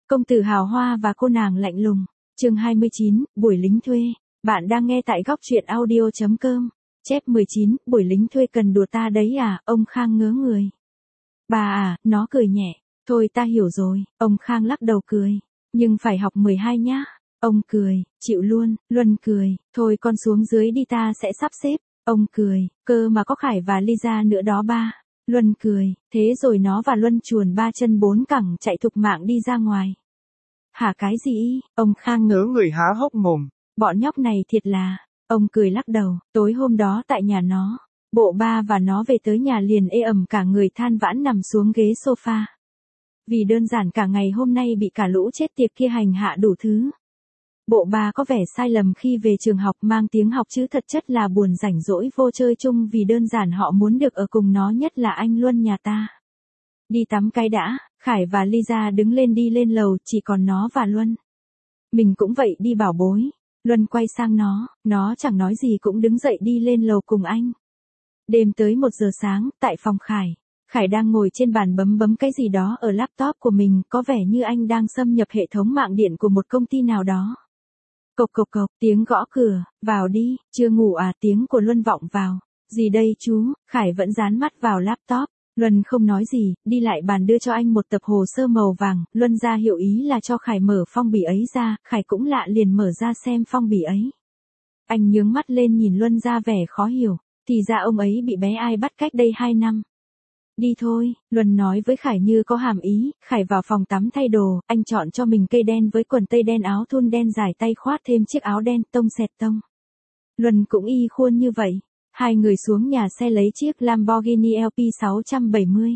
Công tử hào hoa và cô nàng lạnh lùng. Chương 29, buổi lính thuê. Bạn đang nghe tại góc truyện audio.com. Chép 19, buổi lính thuê cần đùa ta đấy à, ông Khang ngớ người. Bà à, nó cười nhẹ. Thôi ta hiểu rồi, ông Khang lắc đầu cười. Nhưng phải học 12 nhá. Ông cười, chịu luôn, Luân cười, thôi con xuống dưới đi ta sẽ sắp xếp. Ông cười, cơ mà có Khải và Lisa nữa đó ba. Luân cười, thế rồi nó và Luân chuồn 3 chân 4 cẳng chạy thục mạng đi ra ngoài. Hả cái gì? Ông Khang ngớ người há hốc mồm. Bọn nhóc này thiệt là, ông cười lắc đầu, tối hôm đó tại nhà nó, bộ ba và nó về tới nhà liền ê ẩm cả người than vãn nằm xuống ghế sofa. Vì đơn giản cả ngày hôm nay bị cả lũ chết tiệt kia hành hạ đủ thứ. Bộ ba có vẻ sai lầm khi về trường học mang tiếng học chứ thật chất là buồn rảnh rỗi vô chơi chung vì đơn giản họ muốn được ở cùng nó nhất là anh Luân nhà ta. Đi tắm cái đã, Khải và Lisa đứng lên đi lên lầu chỉ còn nó và Luân. Mình cũng vậy đi bảo bối. Luân quay sang nó chẳng nói gì cũng đứng dậy đi lên lầu cùng anh. Đêm tới 1 giờ sáng, tại phòng Khải đang ngồi trên bàn bấm cái gì đó ở laptop của mình, có vẻ như anh đang xâm nhập hệ thống mạng điện của một công ty nào đó. Cộc cộc cộc, tiếng gõ cửa, vào đi, chưa ngủ à, tiếng của Luân vọng vào. Gì đây chú, Khải vẫn dán mắt vào laptop. Luân không nói gì, đi lại bàn đưa cho anh một tập hồ sơ màu vàng, Luân ra hiệu ý là cho Khải mở phong bì ấy ra, Khải cũng lạ liền mở ra xem phong bì ấy. Anh nhướng mắt lên nhìn Luân ra vẻ khó hiểu, thì ra ông ấy bị bé ai bắt cách đây 2 năm. Đi thôi, Luân nói với Khải như có hàm ý. Khải vào phòng tắm thay đồ, anh chọn cho mình cây đen với quần tây đen, áo thun đen dài tay khoát thêm chiếc áo đen tông xẹt tông. Luân cũng y khuôn như vậy. Hai người xuống nhà xe lấy chiếc Lamborghini LP670.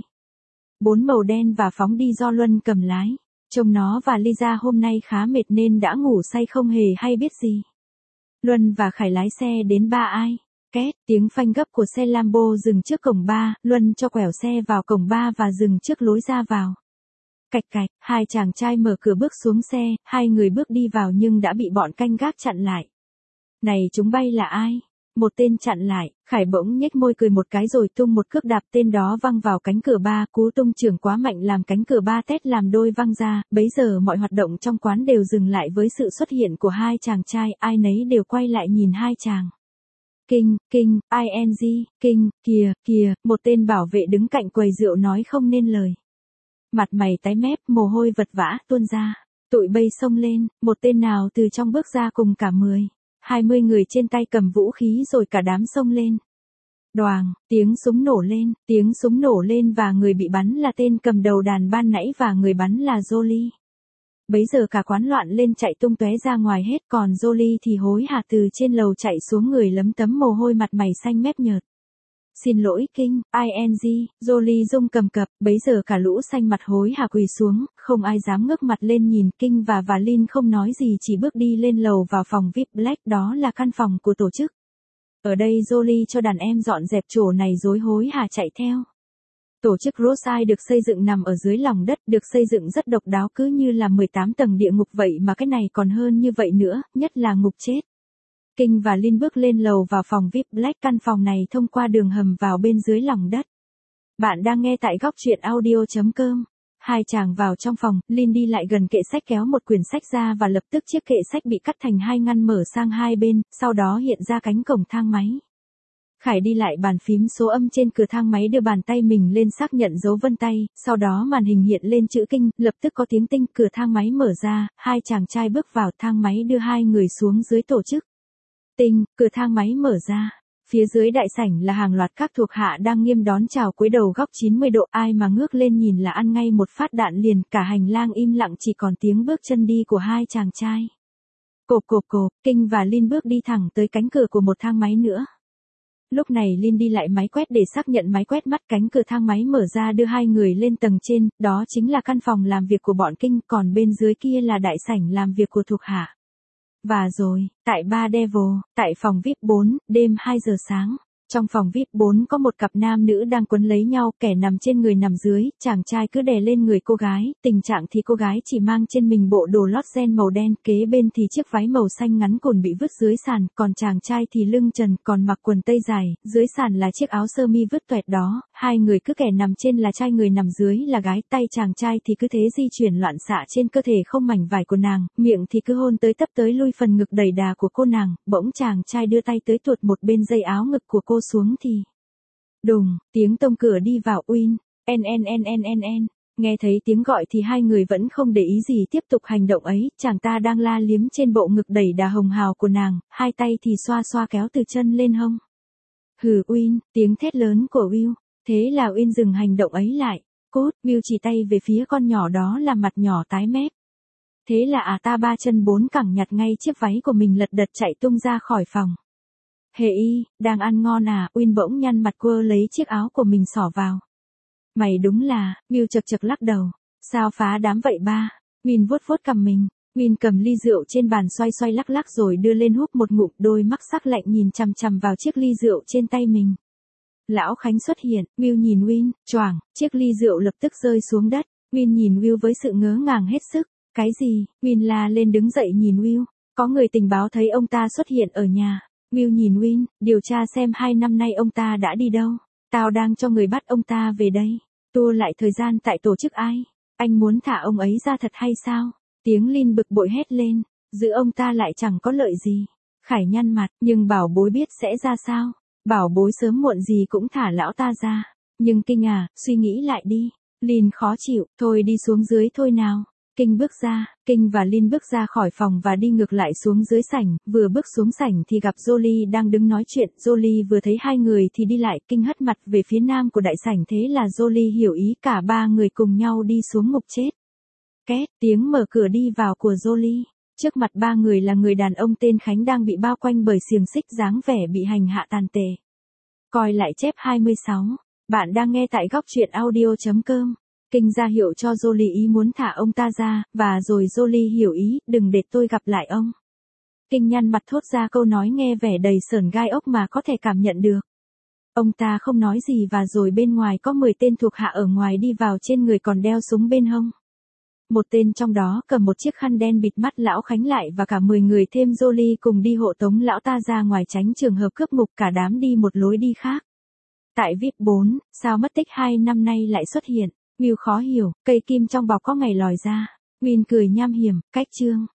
4 màu đen và phóng đi do Luân cầm lái. Trông nó và Lisa hôm nay khá mệt nên đã ngủ say không hề hay biết gì. Luân và Khải lái xe đến Ba Ai. Két, tiếng phanh gấp của xe Lambo dừng trước cổng ba, Luân cho quẹo xe vào cổng ba và dừng trước lối ra vào. Cạch cạch, hai chàng trai mở cửa bước xuống xe, hai người bước đi vào nhưng đã bị bọn canh gác chặn lại. Này chúng bay là ai? Một tên chặn lại, Khải bỗng nhếch môi cười một cái rồi tung một cước đạp tên đó văng vào cánh cửa ba, cú tung trưởng quá mạnh làm cánh cửa ba tét làm đôi văng ra, bấy giờ mọi hoạt động trong quán đều dừng lại với sự xuất hiện của hai chàng trai, ai nấy đều quay lại nhìn hai chàng. Kinh, kinh, kìa, một tên bảo vệ đứng cạnh quầy rượu nói không nên lời. Mặt mày tái mét, mồ hôi vật vã tuôn ra, tụi bay xông lên, một tên nào từ trong bước ra cùng cả 20 người trên tay cầm vũ khí rồi cả đám xông lên. Đoàng, tiếng súng nổ lên và người bị bắn là tên cầm đầu đàn ban nãy và người bắn là Jolie. Bấy giờ cả quán loạn lên chạy tung tóe ra ngoài hết, còn Jolie thì hối hả từ trên lầu chạy xuống, người lấm tấm mồ hôi, mặt mày xanh mét nhợt. Xin lỗi Kinh, Jolie rung cầm cập, bấy giờ cả lũ xanh mặt hối hả quỳ xuống, không ai dám ngước mặt lên nhìn. Kinh và Lin không nói gì chỉ bước đi lên lầu vào phòng VIP Black, đó là căn phòng của tổ chức. Ở đây Jolie cho đàn em dọn dẹp chỗ này rồi hối hả chạy theo. Tổ chức Rose được xây dựng nằm ở dưới lòng đất, được xây dựng rất độc đáo cứ như là 18 tầng địa ngục vậy mà cái này còn hơn như vậy nữa, nhất là ngục chết. Kinh và Lin bước lên lầu vào phòng VIP Black, căn phòng này thông qua đường hầm vào bên dưới lòng đất. Bạn đang nghe tại góc truyện audio.com. Hai chàng vào trong phòng, Lin đi lại gần kệ sách kéo một quyển sách ra và lập tức chiếc kệ sách bị cắt thành 2 ngăn mở sang hai bên, sau đó hiện ra cánh cổng thang máy. Khải đi lại bàn phím số âm trên cửa thang máy, đưa bàn tay mình lên xác nhận dấu vân tay, sau đó màn hình hiện lên chữ Kinh, lập tức có tiếng tinh, cửa thang máy mở ra, hai chàng trai bước vào thang máy đưa hai người xuống dưới tổ chức. Tinh, cửa thang máy mở ra. Phía dưới đại sảnh là hàng loạt các thuộc hạ đang nghiêm đón chào cúi đầu góc 90 độ, ai mà ngước lên nhìn là ăn ngay một phát đạn liền, cả hành lang im lặng chỉ còn tiếng bước chân đi của hai chàng trai. Cộp, Kinh và Lin bước đi thẳng tới cánh cửa của một thang máy nữa. Lúc này Lin đi lại máy quét để xác nhận máy quét mắt, cánh cửa thang máy mở ra đưa hai người lên tầng trên, đó chính là căn phòng làm việc của bọn Kinh, còn bên dưới kia là đại sảnh làm việc của thuộc hạ. Và rồi, tại Bar Devil, tại phòng VIP 4, đêm 2 giờ sáng. Trong phòng VIP 4 có một cặp nam nữ đang quấn lấy nhau, kẻ nằm trên người nằm dưới, chàng trai cứ đè lên người cô gái, tình trạng thì cô gái chỉ mang trên mình bộ đồ lót ren màu đen, kế bên thì chiếc váy màu xanh ngắn cồn bị vứt dưới sàn, còn chàng trai thì lưng trần, còn mặc quần tây dài, dưới sàn là chiếc áo sơ mi vứt toẹt đó, hai người cứ kẻ nằm trên là trai người nằm dưới là gái, tay chàng trai thì cứ thế di chuyển loạn xạ trên cơ thể không mảnh vải của nàng, miệng thì cứ hôn tới tấp tới lui phần ngực đầy đà của cô nàng, bỗng chàng trai đưa tay tới tuột một bên dây áo ngực của cô xuống thì đùng, tiếng tông cửa đi vào. Uin, en. Nghe thấy tiếng gọi thì hai người vẫn không để ý gì tiếp tục hành động ấy, chàng ta đang la liếm trên bộ ngực đầy đà hồng hào của nàng, hai tay thì xoa xoa kéo từ chân lên hông. Hừ Uin, tiếng thét lớn của Will, thế là Uin dừng hành động ấy lại, cốt, Will chỉ tay về phía con nhỏ đó là mặt nhỏ tái mét. Thế là ta ba chân bốn cẳng nhặt ngay chiếc váy của mình lật đật chạy tung ra khỏi phòng. Hề y, đang ăn ngon à, Uin bỗng nhăn mặt quơ lấy chiếc áo của mình xỏ vào. Mày đúng là, Will chật chật lắc đầu, sao phá đám vậy ba, Win vuốt vuốt cằm mình, Win cầm ly rượu trên bàn xoay xoay lắc lắc rồi đưa lên húp một ngụm, đôi mắt sắc lạnh nhìn chằm chằm vào chiếc ly rượu trên tay mình. Lão Khánh xuất hiện, Will nhìn Win, choảng, chiếc ly rượu lập tức rơi xuống đất, Win nhìn Will với sự ngớ ngàng hết sức, cái gì, Win la lên đứng dậy nhìn Will, có người tình báo thấy ông ta xuất hiện ở nhà. Will nhìn Win, điều tra xem 2 năm nay ông ta đã đi đâu. Tao đang cho người bắt ông ta về đây. Tua lại thời gian tại tổ chức ai? Anh muốn thả ông ấy ra thật hay sao? Tiếng Lin bực bội hét lên. Giữ ông ta lại chẳng có lợi gì. Khải nhăn mặt, nhưng bảo bối biết sẽ ra sao? Bảo bối sớm muộn gì cũng thả lão ta ra. Nhưng Kinh à, suy nghĩ lại đi. Lin khó chịu, thôi đi xuống dưới thôi nào. Kinh bước ra, Kinh và Lin bước ra khỏi phòng và đi ngược lại xuống dưới sảnh, vừa bước xuống sảnh thì gặp Jolie đang đứng nói chuyện, Jolie vừa thấy hai người thì đi lại, Kinh hất mặt về phía nam của đại sảnh, thế là Jolie hiểu ý, cả ba người cùng nhau đi xuống ngục chết. Két, tiếng mở cửa đi vào của Jolie, trước mặt ba người là người đàn ông tên Khánh đang bị bao quanh bởi xiềng xích, dáng vẻ bị hành hạ tàn tệ. Coi lại chép 26, bạn đang nghe tại góc truyện audio.com. Kinh ra hiệu cho Jolie ý muốn thả ông ta ra, và rồi Jolie hiểu ý, đừng để tôi gặp lại ông. Kinh nhăn mặt thốt ra câu nói nghe vẻ đầy sởn gai ốc mà có thể cảm nhận được. Ông ta không nói gì và rồi bên ngoài có 10 tên thuộc hạ ở ngoài đi vào, trên người còn đeo súng bên hông. Một tên trong đó cầm một chiếc khăn đen bịt mắt lão Khánh lại và cả 10 người thêm Jolie cùng đi hộ tống lão ta ra ngoài tránh trường hợp cướp ngục, cả đám đi một lối đi khác. Tại VIP 4, sao mất tích 2 năm nay lại xuất hiện? Will khó hiểu, cây kim trong bọc có ngày lòi ra. Win cười nham hiểm, cách chương.